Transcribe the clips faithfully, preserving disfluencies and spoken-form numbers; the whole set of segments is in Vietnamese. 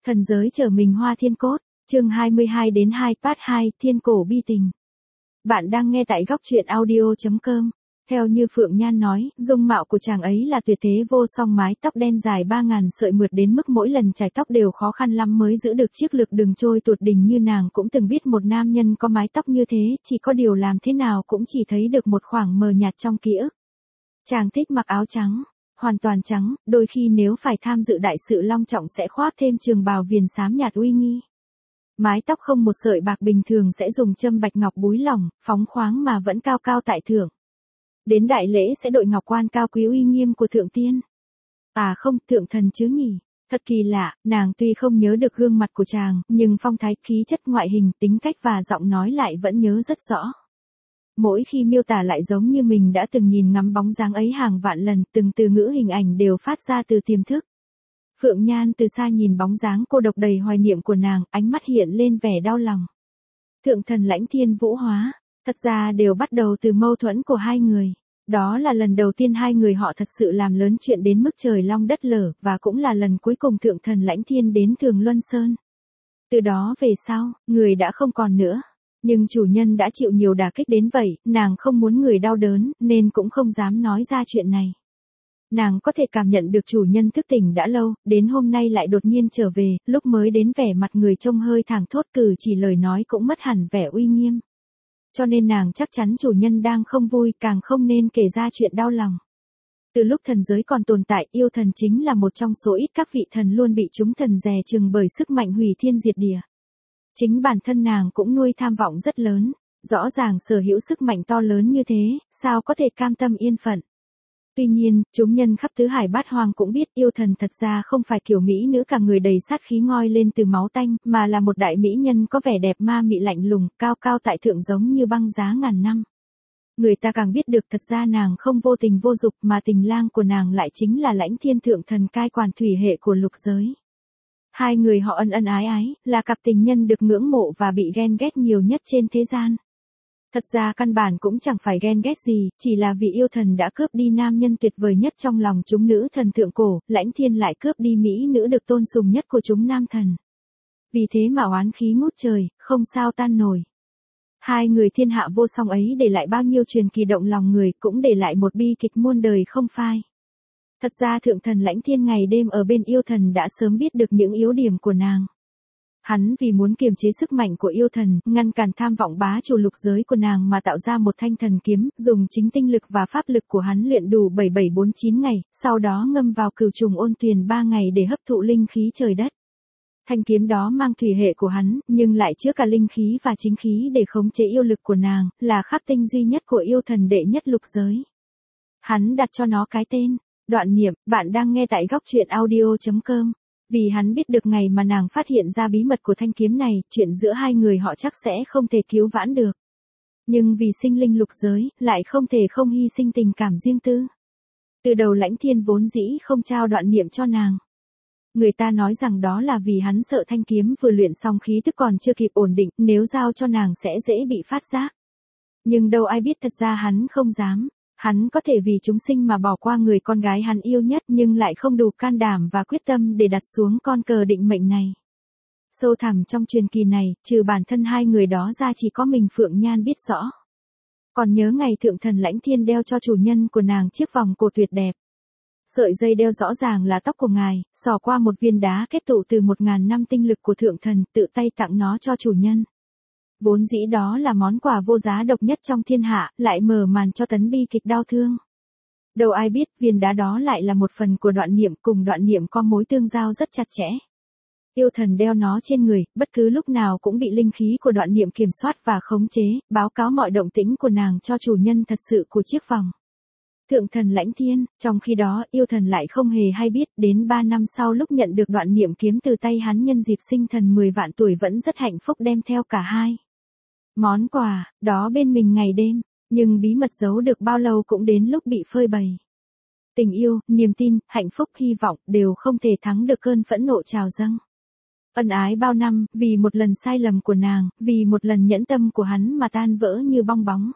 Thần giới trở mình hoa thiên cốt, chương hai mươi hai đến hai part hai, thiên cổ bi tình. Bạn đang nghe tại góc truyện audio chấm com. Theo như Phượng Nhan nói, dung mạo của chàng ấy là tuyệt thế vô song, mái tóc đen dài ba ngàn sợi mượt đến mức mỗi lần chải tóc đều khó khăn lắm mới giữ được chiếc lược đừng trôi tuột đỉnh, như nàng cũng từng biết một nam nhân có mái tóc như thế, chỉ có điều làm thế nào cũng chỉ thấy được một khoảng mờ nhạt trong ký ức. Chàng thích mặc áo trắng, hoàn toàn trắng, đôi khi nếu phải tham dự đại sự long trọng sẽ khoác thêm trường bào viền xám nhạt uy nghi. Mái tóc không một sợi bạc, bình thường sẽ dùng châm bạch ngọc búi lỏng, phóng khoáng mà vẫn cao cao tại thượng. Đến đại lễ sẽ đội ngọc quan cao quý uy nghiêm của thượng tiên. À không, thượng thần chứ nhỉ. Thật kỳ lạ, nàng tuy không nhớ được gương mặt của chàng, nhưng phong thái, khí chất, ngoại hình, tính cách và giọng nói lại vẫn nhớ rất rõ. Mỗi khi miêu tả lại giống như mình đã từng nhìn ngắm bóng dáng ấy hàng vạn lần, từng từ ngữ hình ảnh đều phát ra từ tiềm thức. Phượng Nhan từ xa nhìn bóng dáng cô độc đầy hoài niệm của nàng, ánh mắt hiện lên vẻ đau lòng. Thượng thần Lãnh Thiên Vũ hóa, thật ra đều bắt đầu từ mâu thuẫn của hai người. Đó là lần đầu tiên hai người họ thật sự làm lớn chuyện đến mức trời long đất lở, và cũng là lần cuối cùng thượng thần Lãnh Thiên đến Thường Luân Sơn. Từ đó về sau, người đã không còn nữa. Nhưng chủ nhân đã chịu nhiều đả kích đến vậy, nàng không muốn người đau đớn, nên cũng không dám nói ra chuyện này. Nàng có thể cảm nhận được chủ nhân thức tỉnh đã lâu, đến hôm nay lại đột nhiên trở về, lúc mới đến vẻ mặt người trông hơi thảng thốt, cử chỉ lời nói cũng mất hẳn vẻ uy nghiêm. Cho nên nàng chắc chắn chủ nhân đang không vui, càng không nên kể ra chuyện đau lòng. Từ lúc thần giới còn tồn tại, yêu thần chính là một trong số ít các vị thần luôn bị chúng thần dè chừng bởi sức mạnh hủy thiên diệt địa. Chính bản thân nàng cũng nuôi tham vọng rất lớn, rõ ràng sở hữu sức mạnh to lớn như thế, sao có thể cam tâm yên phận. Tuy nhiên, chúng nhân khắp tứ hải bát hoang cũng biết yêu thần thật ra không phải kiểu mỹ nữ cả người đầy sát khí ngoi lên từ máu tanh, mà là một đại mỹ nhân có vẻ đẹp ma mị lạnh lùng, cao cao tại thượng giống như băng giá ngàn năm. Người ta càng biết được thật ra nàng không vô tình vô dục, mà tình lang của nàng lại chính là Lãnh Thiên thượng thần cai quản thủy hệ của lục giới. Hai người họ ân ân ái ái, là cặp tình nhân được ngưỡng mộ và bị ghen ghét nhiều nhất trên thế gian. Thật ra căn bản cũng chẳng phải ghen ghét gì, chỉ là vì yêu thần đã cướp đi nam nhân tuyệt vời nhất trong lòng chúng nữ thần thượng cổ, Lãnh Thiên lại cướp đi mỹ nữ được tôn sùng nhất của chúng nam thần. Vì thế mà oán khí ngút trời, không sao tan nổi. Hai người thiên hạ vô song ấy để lại bao nhiêu truyền kỳ động lòng người, cũng để lại một bi kịch muôn đời không phai. Thật ra thượng thần Lãnh Thiên ngày đêm ở bên yêu thần đã sớm biết được những yếu điểm của nàng. Hắn vì muốn kiềm chế sức mạnh của yêu thần, ngăn cản tham vọng bá chủ lục giới của nàng mà tạo ra một thanh thần kiếm, dùng chính tinh lực và pháp lực của hắn luyện đủ bảy bảy bốn chín ngày, sau đó ngâm vào cửu trùng ôn tuyền ba ngày để hấp thụ linh khí trời đất. Thanh kiếm đó mang thủy hệ của hắn, nhưng lại chứa cả linh khí và chính khí để khống chế yêu lực của nàng, là khắc tinh duy nhất của yêu thần đệ nhất lục giới. Hắn đặt cho nó cái tên Đoạn Niệm. Bạn đang nghe tại góc truyện audio chấm com. Vì hắn biết được ngày mà nàng phát hiện ra bí mật của thanh kiếm này, chuyện giữa hai người họ chắc sẽ không thể cứu vãn được. Nhưng vì sinh linh lục giới, lại không thể không hy sinh tình cảm riêng tư. Từ đầu Lãnh Thiên vốn dĩ không trao Đoạn Niệm cho nàng. Người ta nói rằng đó là vì hắn sợ thanh kiếm vừa luyện xong khí tức còn chưa kịp ổn định, nếu giao cho nàng sẽ dễ bị phát giác. Nhưng đâu ai biết thật ra hắn không dám. Hắn có thể vì chúng sinh mà bỏ qua người con gái hắn yêu nhất, nhưng lại không đủ can đảm và quyết tâm để đặt xuống con cờ định mệnh này. Sâu thẳm trong truyền kỳ này, trừ bản thân hai người đó ra chỉ có mình Phượng Nhan biết rõ. Còn nhớ ngày thượng thần Lãnh Thiên đeo cho chủ nhân của nàng chiếc vòng cổ tuyệt đẹp. Sợi dây đeo rõ ràng là tóc của ngài, xỏ qua một viên đá kết tụ từ một ngàn năm tinh lực của thượng thần, tự tay tặng nó cho chủ nhân. Vốn dĩ đó là món quà vô giá độc nhất trong thiên hạ, lại mở màn cho tấn bi kịch đau thương. Đâu ai biết viên đá đó lại là một phần của Đoạn Niệm, cùng Đoạn Niệm có mối tương giao rất chặt chẽ. Yêu thần đeo nó trên người, bất cứ lúc nào cũng bị linh khí của Đoạn Niệm kiểm soát và khống chế, báo cáo mọi động tĩnh của nàng cho chủ nhân thật sự của chiếc vòng. Thượng thần Lãnh Thiên, trong khi đó yêu thần lại không hề hay biết, đến ba năm sau lúc nhận được Đoạn Niệm kiếm từ tay hắn nhân dịp sinh thần mười vạn tuổi vẫn rất hạnh phúc đem theo cả hai. Món quà, đó bên mình ngày đêm, nhưng bí mật giấu được bao lâu cũng đến lúc bị phơi bày. Tình yêu, niềm tin, hạnh phúc, hy vọng đều không thể thắng được cơn phẫn nộ trào dâng. Ân ái bao năm, vì một lần sai lầm của nàng, vì một lần nhẫn tâm của hắn mà tan vỡ như bong bóng.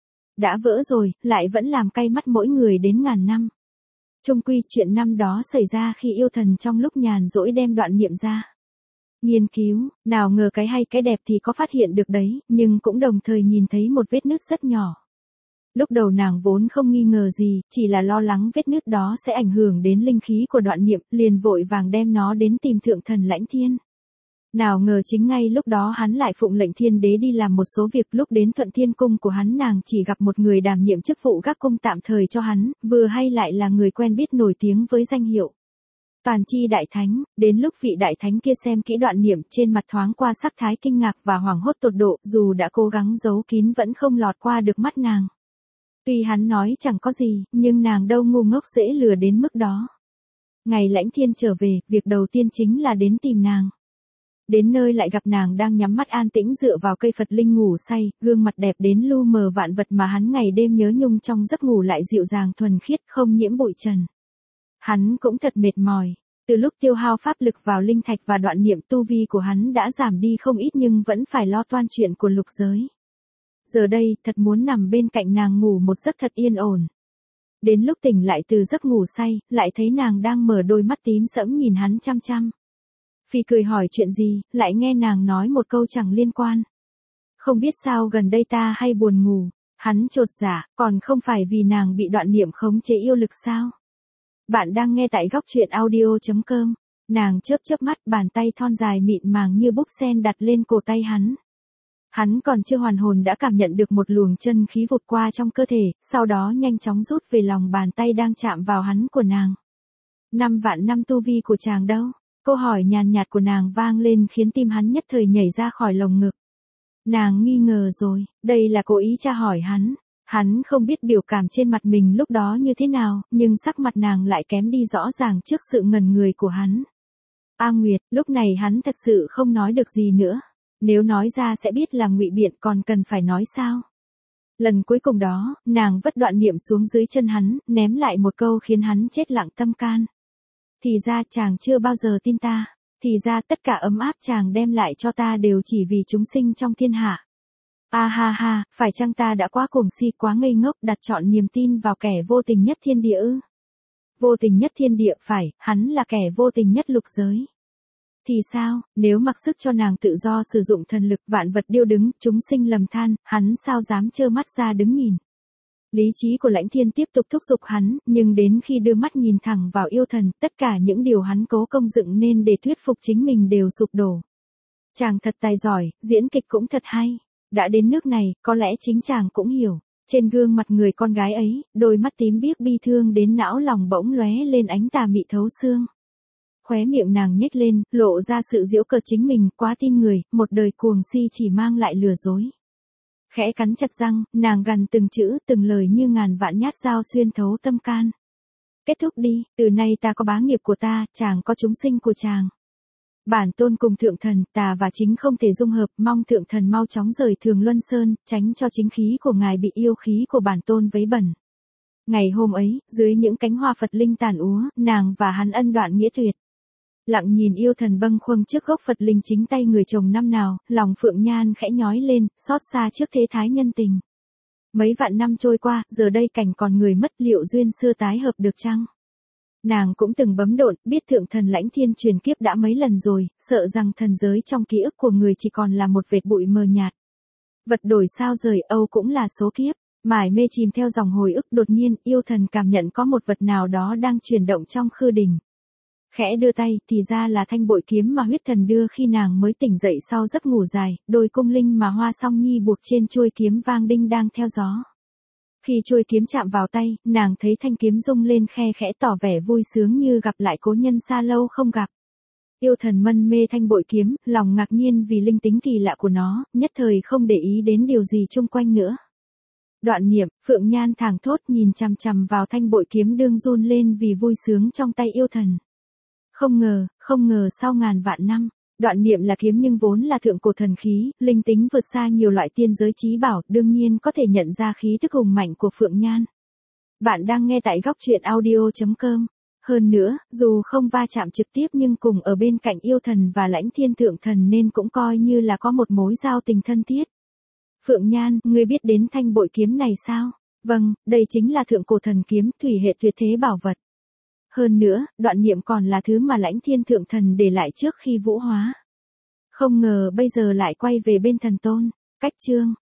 Đã vỡ rồi, lại vẫn làm cay mắt mỗi người đến ngàn năm. Chung quy chuyện năm đó xảy ra khi yêu thần trong lúc nhàn rỗi đem Đoạn Niệm ra. Nghiên cứu, nào ngờ cái hay cái đẹp thì có phát hiện được đấy, nhưng cũng đồng thời nhìn thấy một vết nứt rất nhỏ. Lúc đầu nàng vốn không nghi ngờ gì, chỉ là lo lắng vết nứt đó sẽ ảnh hưởng đến linh khí của Đoạn Niệm, liền vội vàng đem nó đến tìm thượng thần Lãnh Thiên. Nào ngờ chính ngay lúc đó hắn lại phụng lệnh Thiên Đế đi làm một số việc, lúc đến Thuận Thiên Cung của hắn nàng chỉ gặp một người đảm nhiệm chức vụ gác cung tạm thời cho hắn, vừa hay lại là người quen biết nổi tiếng với danh hiệu Toàn Chi Đại Thánh. Đến lúc vị Đại Thánh kia xem kỹ Đoạn Niệm, trên mặt thoáng qua sắc thái kinh ngạc và hoảng hốt tột độ, dù đã cố gắng giấu kín vẫn không lọt qua được mắt nàng. Tuy hắn nói chẳng có gì, nhưng nàng đâu ngu ngốc dễ lừa đến mức đó. Ngày Lãnh Thiên trở về, việc đầu tiên chính là đến tìm nàng. Đến nơi lại gặp nàng đang nhắm mắt an tĩnh dựa vào cây Phật linh ngủ say, gương mặt đẹp đến lu mờ vạn vật mà hắn ngày đêm nhớ nhung trong giấc ngủ lại dịu dàng thuần khiết không nhiễm bụi trần. Hắn cũng thật mệt mỏi. Từ lúc tiêu hao pháp lực vào linh thạch và Đoạn Niệm, tu vi của hắn đã giảm đi không ít nhưng vẫn phải lo toan chuyện của lục giới. Giờ đây, thật muốn nằm bên cạnh nàng ngủ một giấc thật yên ổn. Đến lúc tỉnh lại từ giấc ngủ say, lại thấy nàng đang mở đôi mắt tím sẫm nhìn hắn chăm chăm. Phi cười hỏi chuyện gì, lại nghe nàng nói một câu chẳng liên quan. Không biết sao gần đây ta hay buồn ngủ. Hắn chột dạ, còn không phải vì nàng bị Đoạn Niệm khống chế yêu lực sao? Bạn đang nghe tại góc truyện audio chấm com. Nàng chớp chớp mắt, bàn tay thon dài mịn màng như búp sen đặt lên cổ tay hắn. Hắn còn chưa hoàn hồn đã cảm nhận được một luồng chân khí vụt qua trong cơ thể, sau đó nhanh chóng rút về lòng bàn tay đang chạm vào hắn của nàng. Năm vạn năm tu vi của chàng đâu? Câu hỏi nhàn nhạt của nàng vang lên khiến tim hắn nhất thời nhảy ra khỏi lồng ngực. Nàng nghi ngờ rồi, đây là cố ý tra hỏi hắn. Hắn không biết biểu cảm trên mặt mình lúc đó như thế nào, nhưng sắc mặt nàng lại kém đi rõ ràng trước sự ngần người của hắn. A Nguyệt, lúc này hắn thật sự không nói được gì nữa. Nếu nói ra sẽ biết là ngụy biện, còn cần phải nói sao? Lần cuối cùng đó, nàng vất Đoạn Niệm xuống dưới chân hắn, ném lại một câu khiến hắn chết lặng tâm can. Thì ra chàng chưa bao giờ tin ta. Thì ra tất cả ấm áp chàng đem lại cho ta đều chỉ vì chúng sinh trong thiên hạ. A ha ha, phải chăng ta đã quá cuồng si, quá ngây ngốc, đặt trọn niềm tin vào kẻ vô tình nhất thiên địa ư? Vô tình nhất thiên địa phải, hắn là kẻ vô tình nhất lục giới. Thì sao, nếu mặc sức cho nàng tự do sử dụng thần lực, vạn vật điêu đứng, chúng sinh lầm than, hắn sao dám trơ mắt ra đứng nhìn. Lý trí của Lãnh Thiên tiếp tục thúc giục hắn, nhưng đến khi đưa mắt nhìn thẳng vào yêu thần, tất cả những điều hắn cố công dựng nên để thuyết phục chính mình đều sụp đổ. Chàng thật tài giỏi, diễn kịch cũng thật hay. Đã đến nước này, có lẽ chính chàng cũng hiểu. Trên gương mặt người con gái ấy, đôi mắt tím biếc bi thương đến não lòng bỗng lóe lên ánh tà mị thấu xương. Khóe miệng nàng nhếch lên, lộ ra sự giễu cợt chính mình, quá tin người, một đời cuồng si chỉ mang lại lừa dối. Khẽ cắn chặt răng, nàng gằn từng chữ, từng lời như ngàn vạn nhát dao xuyên thấu tâm can. Kết thúc đi, từ nay ta có bá nghiệp của ta, chàng có chúng sinh của chàng. Bản tôn cùng thượng thần, tà và chính không thể dung hợp, mong thượng thần mau chóng rời Thường Luân Sơn, tránh cho chính khí của ngài bị yêu khí của bản tôn vấy bẩn. Ngày hôm ấy, dưới những cánh hoa Phật linh tàn úa, nàng và hắn ân đoạn nghĩa tuyệt. Lặng nhìn yêu thần bâng khuâng trước gốc Phật linh chính tay người chồng năm nào, lòng Phượng Nhan khẽ nhói lên, xót xa trước thế thái nhân tình. Mấy vạn năm trôi qua, giờ đây cảnh còn người mất, liệu duyên xưa tái hợp được chăng? Nàng cũng từng bấm độn, biết thượng thần Lãnh Thiên truyền kiếp đã mấy lần rồi, sợ rằng thần giới trong ký ức của người chỉ còn là một vệt bụi mờ nhạt. Vật đổi sao rời, âu cũng là số kiếp. Mải mê chìm theo dòng hồi ức, đột nhiên, yêu thần cảm nhận có một vật nào đó đang chuyển động trong khư đình. Khẽ đưa tay, thì ra là thanh bội kiếm mà huyết thần đưa khi nàng mới tỉnh dậy sau giấc ngủ dài, đôi cung linh mà Hoa Song Nhi buộc trên chuôi kiếm vang đinh đang theo gió. Khi chuôi kiếm chạm vào tay, nàng thấy thanh kiếm rung lên khe khẽ tỏ vẻ vui sướng như gặp lại cố nhân xa lâu không gặp. Yêu thần mân mê thanh bội kiếm, lòng ngạc nhiên vì linh tính kỳ lạ của nó, nhất thời không để ý đến điều gì chung quanh nữa. Đoạn Niệm, Phượng Nhan thảng thốt nhìn chằm chằm vào thanh bội kiếm đương run lên vì vui sướng trong tay yêu thần. Không ngờ, không ngờ sau ngàn vạn năm, Đoạn Niệm là kiếm nhưng vốn là thượng cổ thần khí, linh tính vượt xa nhiều loại tiên giới chí bảo, đương nhiên có thể nhận ra khí tức hùng mạnh của Phượng Nhan. Bạn đang nghe tại góc truyện audio chấm com. Hơn nữa, dù không va chạm trực tiếp nhưng cùng ở bên cạnh yêu thần và Lãnh Thiên thượng thần nên cũng coi như là có một mối giao tình thân thiết. Phượng Nhan, ngươi biết đến thanh bội kiếm này sao? Vâng, đây chính là thượng cổ thần kiếm, thủy hệ tuyệt thế bảo vật. Hơn nữa, Đoạn Niệm còn là thứ mà Lãnh Thiên thượng thần để lại trước khi vũ hóa. Không ngờ bây giờ lại quay về bên thần tôn. Cách chương